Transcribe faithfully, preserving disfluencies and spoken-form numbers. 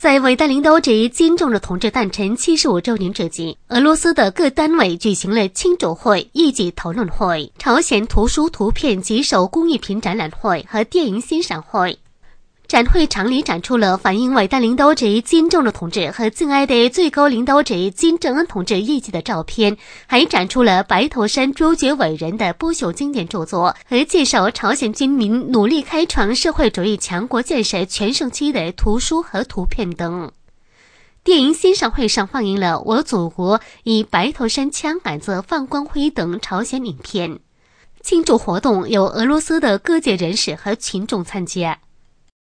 在伟大领导者金正日同志诞辰七十五周年之际，俄罗斯的各单位举行了庆祝会、议题讨论会、朝鲜图书图片及手工艺品展览会和电影欣赏会。展会场里展出了反映伟大领导者金正日同志和敬爱的最高领导者金正恩同志遗迹的照片，还展出了白头山卓绝伟人的不朽经典著作和介绍朝鲜军民努力开创社会主义强国建设全盛期的图书和图片等。电影欣赏会上放映了《我祖国》以白头山枪杆子放光辉等朝鲜影片。庆祝活动有俄罗斯的各界人士和群众参加。